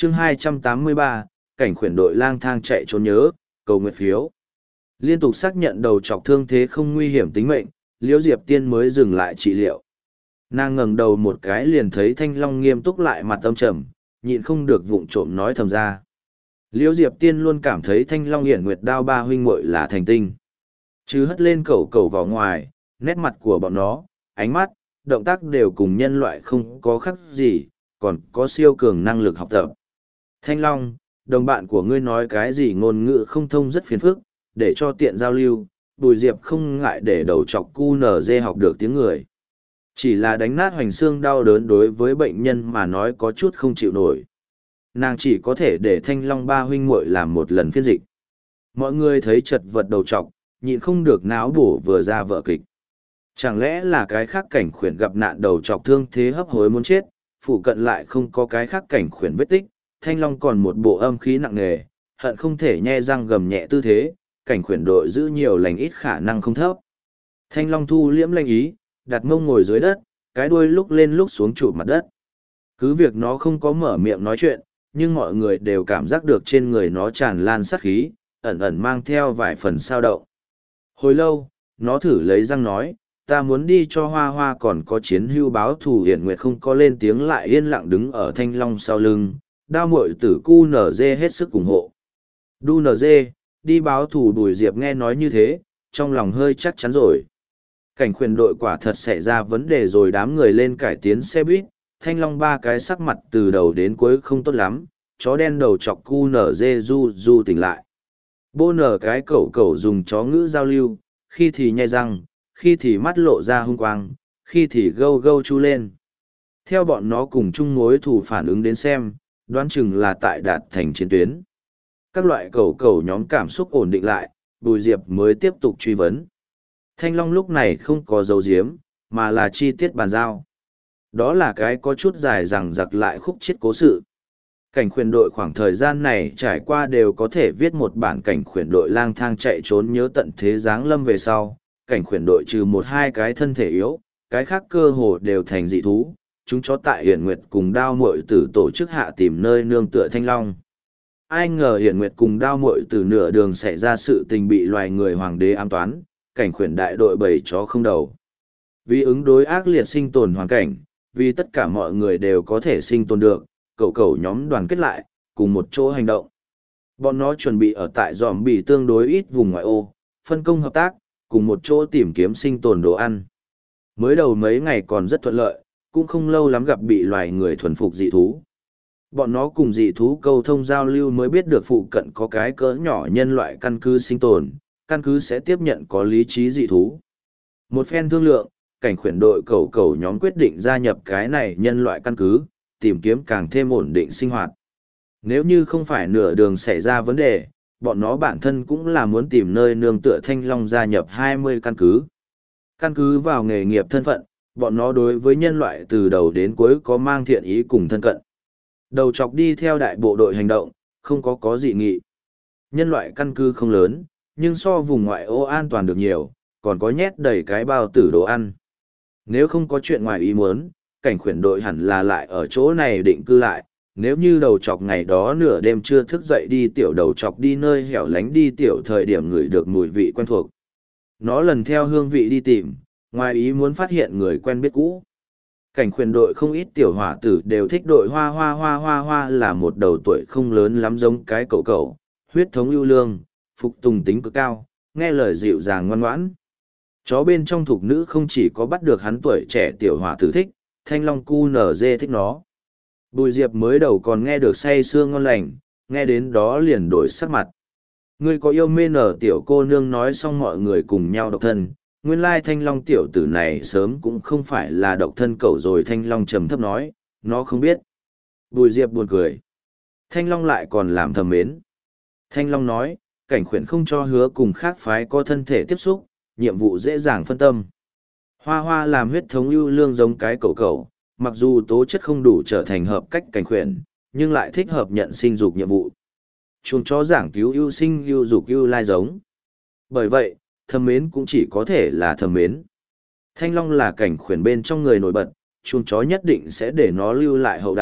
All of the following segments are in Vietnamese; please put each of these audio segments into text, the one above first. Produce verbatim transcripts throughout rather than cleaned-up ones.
chương hai trăm tám mươi ba, cảnh khuyển đội lang thang chạy trốn nhớ, cầu nguyện phiếu. Liên tục xác nhận đầu chọc thương thế không nguy hiểm tính mệnh, Liễu Diệp Tiên mới dừng lại trị liệu. Nàng ngẩng đầu một cái liền thấy Thanh Long nghiêm túc lại mặt âm trầm, nhịn không được vụng trộm nói thầm ra. Liễu Diệp Tiên luôn cảm thấy Thanh Long Hiển Nguyệt Đao ba huynh muội là thành tinh. Chứ hất lên cẩu cẩu vào ngoài, nét mặt của bọn nó, ánh mắt, động tác đều cùng nhân loại không có khác gì, còn có siêu cường năng lực học tập. Thanh Long, đồng bạn của ngươi nói cái gì ngôn ngữ không thông rất phiền phức, để cho tiện giao lưu, Bùi Diệp không ngại để đầu chọc cu nở dê học được tiếng người. Chỉ là đánh nát hoành xương đau đớn đối với bệnh nhân mà nói có chút không chịu nổi. Nàng chỉ có thể để Thanh Long ba huynh muội làm một lần phiên dịch. Mọi người thấy chật vật đầu trọc, nhịn không được náo bổ vừa ra vở kịch. Chẳng lẽ là cái khác cảnh khuyển gặp nạn đầu trọc thương thế hấp hối muốn chết, phụ cận lại không có cái khác cảnh khuyển vết tích, Thanh Long còn một bộ âm khí nặng nề, hận không thể nhe răng gầm nhẹ tư thế, cảnh khuyển đội giữ nhiều lành ít khả năng không thấp. Thanh Long thu liễm lanh ý, đặt mông ngồi dưới đất, cái đuôi lúc lên lúc xuống chụp mặt đất. Cứ việc nó không có mở miệng nói chuyện, nhưng mọi người đều cảm giác được trên người nó tràn lan sát khí, ẩn ẩn mang theo vài phần sao động. Hồi lâu, nó thử lấy răng nói, ta muốn đi cho Hoa Hoa còn có chiến hưu báo thù. Hiển Nguyệt không có lên tiếng lại yên lặng đứng ở Thanh Long sau lưng, đao muội tử cu nở dê hết sức ủng hộ. Đu nở dê, đi báo thù. Bùi Diệp nghe nói như thế, trong lòng hơi chắc chắn rồi. Cảnh khuyển đội quả thật xảy ra vấn đề rồi, đám người lên cải tiến xe buýt, Thanh Long ba cái sắc mặt từ đầu đến cuối không tốt lắm, chó đen đầu chọc cu nở dê du du tỉnh lại. Bô nở cái cẩu cẩu dùng chó ngữ giao lưu, khi thì nhai răng, khi thì mắt lộ ra hung quang, khi thì gâu gâu chu lên. Theo bọn nó cùng chung mối thù phản ứng đến xem, đoán chừng là tại đạt thành chiến tuyến. Các loại cẩu cẩu nhóm cảm xúc ổn định lại, Bùi Diệp mới tiếp tục truy vấn. Thanh Long lúc này không có dấu diếm, mà là chi tiết bàn giao. Đó là cái có chút dài rằng giặc lại khúc chiết cố sự. Cảnh khuyển đội khoảng thời gian này trải qua đều có thể viết một bản cảnh khuyển đội lang thang chạy trốn nhớ tận thế giáng lâm về sau. Cảnh khuyển đội trừ một hai cái thân thể yếu, cái khác cơ hồ đều thành dị thú. Chúng chó tại Hiển Nguyệt cùng đao muội tử tổ chức hạ tìm nơi nương tựa Thanh Long. Ai ngờ Hiển Nguyệt cùng đao muội tử nửa đường xảy ra sự tình bị loài người hoàng đế ám toán, cảnh khuyển đại đội bầy chó không đầu. Vì ứng đối ác liệt sinh tồn hoàn cảnh, vì tất cả mọi người đều có thể sinh tồn được, cậu cậu nhóm đoàn kết lại, cùng một chỗ hành động. Bọn nó chuẩn bị ở tại dòm bị tương đối ít vùng ngoại ô, phân công hợp tác, cùng một chỗ tìm kiếm sinh tồn đồ ăn. Mới đầu mấy ngày còn rất thuận lợi, cũng không lâu lắm gặp bị loài người thuần phục dị thú. Bọn nó cùng dị thú câu thông giao lưu mới biết được phụ cận có cái cỡ nhỏ nhân loại căn cứ sinh tồn, căn cứ sẽ tiếp nhận có lý trí dị thú. Một phen thương lượng, cảnh khuyển đội cầu cầu nhóm quyết định gia nhập cái này nhân loại căn cứ, tìm kiếm càng thêm ổn định sinh hoạt. Nếu như không phải nửa đường xảy ra vấn đề, bọn nó bản thân cũng là muốn tìm nơi nương tựa Thanh Long gia nhập hai mươi căn cứ. Căn cứ vào nghề nghiệp thân phận, bọn nó đối với nhân loại từ đầu đến cuối có mang thiện ý cùng thân cận. Đầu chọc đi theo đại bộ đội hành động, không có có dị nghị. Nhân loại căn cứ không lớn, nhưng so vùng ngoại ô an toàn được nhiều, còn có nhét đầy cái bao tử đồ ăn. Nếu không có chuyện ngoài ý muốn, cảnh khuyển đội hẳn là lại ở chỗ này định cư lại. Nếu như đầu chọc ngày đó nửa đêm chưa thức dậy đi tiểu đầu chọc đi nơi hẻo lánh đi tiểu thời điểm ngửi được mùi vị quen thuộc. Nó lần theo hương vị đi tìm, ngoài ý muốn phát hiện người quen biết cũ. Cảnh khuyển đội không ít tiểu hỏa tử đều thích đội hoa hoa hoa hoa hoa là một đầu tuổi không lớn lắm giống cái cậu cậu, huyết thống ưu lương, phục tùng tính cực cao, nghe lời dịu dàng ngoan ngoãn. Chó bên trong thục nữ không chỉ có bắt được hắn tuổi trẻ tiểu hỏa tử thích, Thanh Long cu nở dê thích nó. Bùi Diệp mới đầu còn nghe được say sưa ngon lành, nghe đến đó liền đổi sắc mặt. Ngươi có yêu mê nở tiểu cô nương nói xong mọi người cùng nhau độc thân, nguyên lai Thanh Long tiểu tử này sớm cũng không phải là độc thân cậu rồi. Thanh Long trầm thấp nói, nó không biết. Bùi Diệp buồn cười. Thanh Long lại còn làm thầm mến. Thanh Long nói, cảnh khuyển không cho hứa cùng khác phái có thân thể tiếp xúc, nhiệm vụ dễ dàng phân tâm. Hoa hoa làm huyết thống ưu lương giống cái cậu cậu, mặc dù tố chất không đủ trở thành hợp cách cảnh khuyển, nhưng lại thích hợp nhận sinh dục nhiệm vụ. Chuồng chó giảng cứu ưu sinh ưu dục ưu lai giống. Bởi vậy, thầm mến cũng chỉ có thể là thầm mến. Thanh Long là cảnh khuyển bên trong người nổi bật, chuồng chó nhất định sẽ để nó lưu lại hậu đại,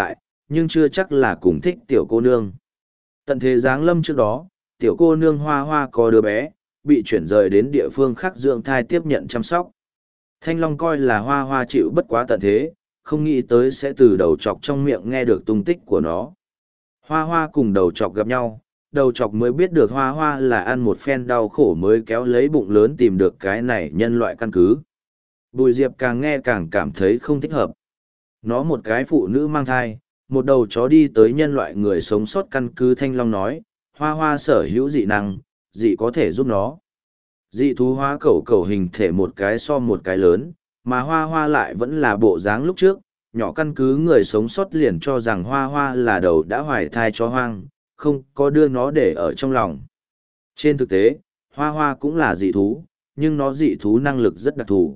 nhưng chưa chắc là cùng thích tiểu cô nương. Tận thế giáng lâm trước đó, tiểu cô nương Hoa Hoa có đứa bé, bị chuyển rời đến địa phương khác dưỡng thai tiếp nhận chăm sóc. Thanh Long coi là Hoa Hoa chịu bất quá tận thế, không nghĩ tới sẽ từ đầu chọc trong miệng nghe được tung tích của nó. Hoa Hoa cùng đầu chọc gặp nhau, đầu chọc mới biết được Hoa Hoa là ăn một phen đau khổ mới kéo lấy bụng lớn tìm được cái này nhân loại căn cứ. Bùi Diệp càng nghe càng cảm thấy không thích hợp. Nó một cái phụ nữ mang thai, một đầu chó đi tới nhân loại người sống sót căn cứ. Thanh Long nói, Hoa Hoa sở hữu dị năng, dị có thể giúp nó. Dị thú hóa cẩu cẩu hình thể một cái so một cái lớn, mà Hoa Hoa lại vẫn là bộ dáng lúc trước. Nhỏ căn cứ người sống sót liền cho rằng Hoa Hoa là đầu đã hoài thai chó hoang, không có đưa nó để ở trong lòng. Trên thực tế, Hoa Hoa cũng là dị thú, nhưng nó dị thú năng lực rất đặc thù.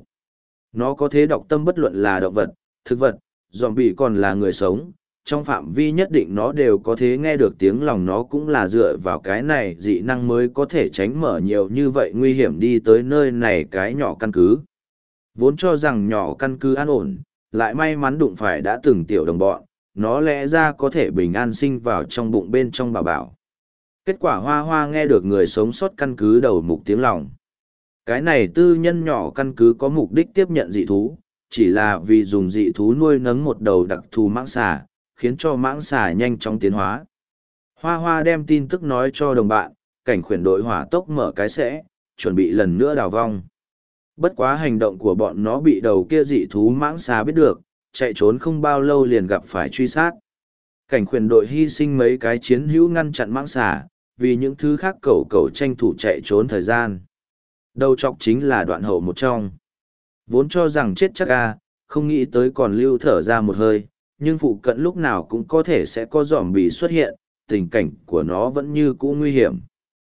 Nó có thể đọc tâm bất luận là động vật, thực vật, zombie còn là người sống, trong phạm vi nhất định nó đều có thể nghe được tiếng lòng. Nó cũng là dựa vào cái này dị năng mới có thể tránh mở nhiều như vậy nguy hiểm đi tới nơi này cái nhỏ căn cứ. Vốn cho rằng nhỏ căn cứ an ổn, lại may mắn đụng phải đã từng tiểu đồng bọn, nó lẽ ra có thể bình an sinh vào trong bụng bên trong bảo bảo. Kết quả Hoa Hoa nghe được người sống sót căn cứ đầu mục tiếng lòng. Cái này tư nhân nhỏ căn cứ có mục đích tiếp nhận dị thú, chỉ là vì dùng dị thú nuôi nấng một đầu đặc thù mãng xà, khiến cho mãng xà nhanh chóng tiến hóa. Hoa Hoa đem tin tức nói cho đồng bạn, cảnh khuyển đội hỏa tốc mở cái sẽ, chuẩn bị lần nữa đào vong. Bất quá hành động của bọn nó bị đầu kia dị thú mãng xà biết được, chạy trốn không bao lâu liền gặp phải truy sát. Cảnh khuyển đội hy sinh mấy cái chiến hữu ngăn chặn mãng xà, vì những thứ khác cẩu cẩu tranh thủ chạy trốn thời gian. Đầu chọc chính là đoạn hậu một trong. Vốn cho rằng chết chắc a, không nghĩ tới còn lưu thở ra một hơi, nhưng phụ cận lúc nào cũng có thể sẽ có zombie xuất hiện, tình cảnh của nó vẫn như cũ nguy hiểm.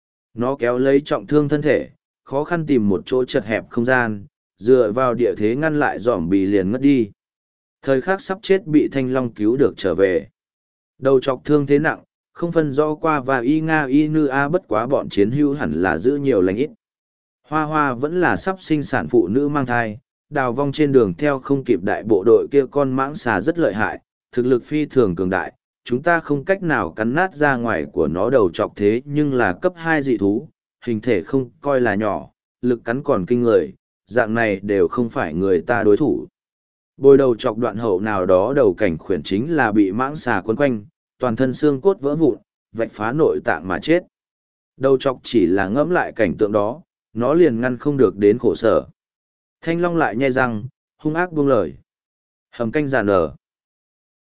Nó kéo lấy trọng thương thân thể, khó khăn tìm một chỗ chật hẹp không gian, dựa vào địa thế ngăn lại zombie liền ngất đi. Thời khắc sắp chết bị Thanh Long cứu được trở về. Đầu chọc thương thế nặng, không phân rõ qua và y nga y nư a, bất quá bọn chiến hữu hẳn là giữ nhiều lành ít. Hoa Hoa vẫn là sắp sinh sản phụ nữ mang thai, đào vong trên đường theo không kịp đại bộ đội kia. Con mãng xà rất lợi hại, thực lực phi thường cường đại, chúng ta không cách nào cắn nát ra ngoài của nó đầu chọc, thế nhưng là cấp hai dị thú, hình thể không coi là nhỏ, lực cắn còn kinh người, dạng này đều không phải người ta đối thủ. Bồi đầu chọc đoạn hậu nào đó đầu cảnh khuyển chính là bị mãng xà quấn quanh, toàn thân xương cốt vỡ vụn, vạch phá nội tạng mà chết. Đầu chọc chỉ là ngẫm lại cảnh tượng đó, nó liền ngăn không được đến khổ sở. Thanh Long lại nhai răng, hung ác buông lời. Hầm canh giàn nở.